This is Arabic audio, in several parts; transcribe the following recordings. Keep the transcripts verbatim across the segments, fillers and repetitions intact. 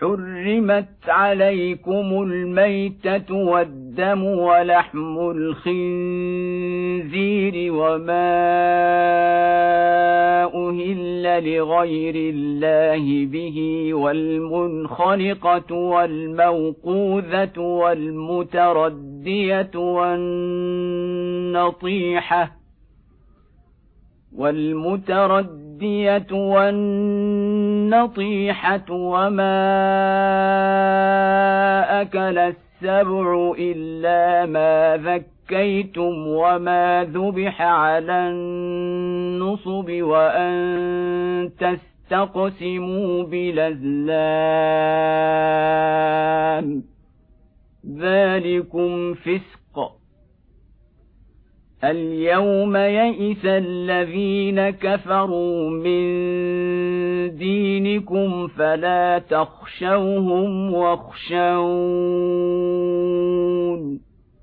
حرمت عليكم الميتة والدم ولحم الخنزير وما أهل لغير الله به والمنخنقة والموقوذة والمتردية والنطيحة والمتردية والنطيحة وما أكل السبع إلا ما ذكيتم وما ذبح على النصب وأن تستقسموا بالأزلام ذلكم فسق. اليوم يئس الذين كفروا من دينكم فلا تخشوهم واخشون.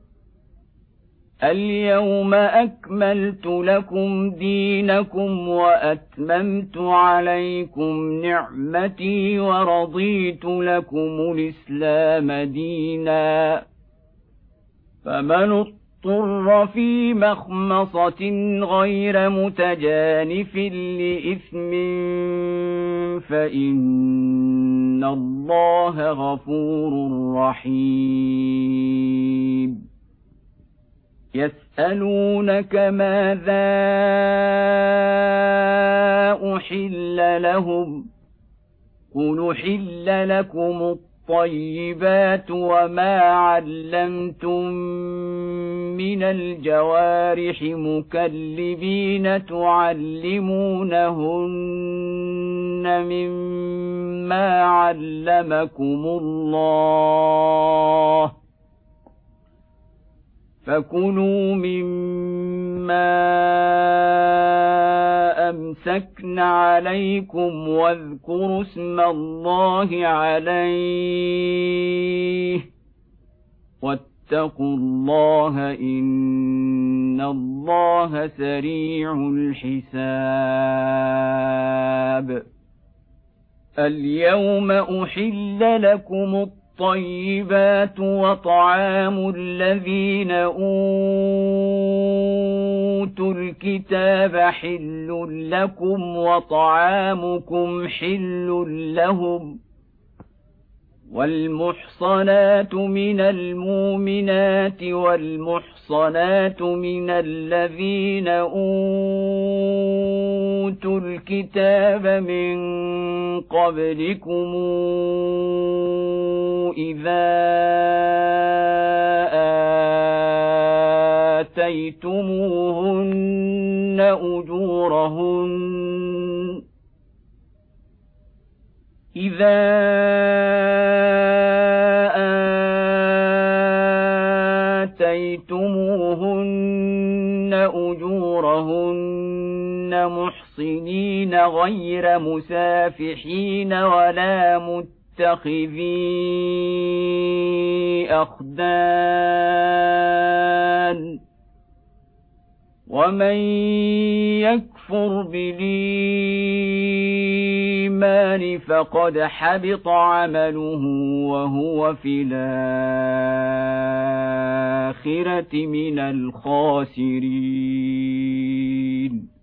اليوم أكملت لكم دينكم وأتممت عليكم نعمتي ورضيت لكم الإسلام دينا. فمن اضطر في مخمصة غير متجانف لإثم فإن الله غفور رحيم. يسألونك ماذا أحل لهم قل أحل لكم الطيبات وما علمتم من الجوارح مكلبين تعلمونهن مما علمكم الله فكلوا مما أمسكن عليكم واذكروا اسم الله عليه واتقوا الله إن الله سريع الحساب. اليوم أحل لكم الطيبات وطعام الذين أوتوا الكتاب حل لكم وطعامكم حل لهم والمحصنات من المؤمنات والمحصنات من الذين أوتوا الكتاب من قبلكم إذا آتيتموهن أجورهن إذا آتيتموهن أجورهن محصنين غير مسافحين ولا متخذي أخدان ومن يكفر بالإيمان فقد حبط عمله وهو في الآخرة من الخاسرين.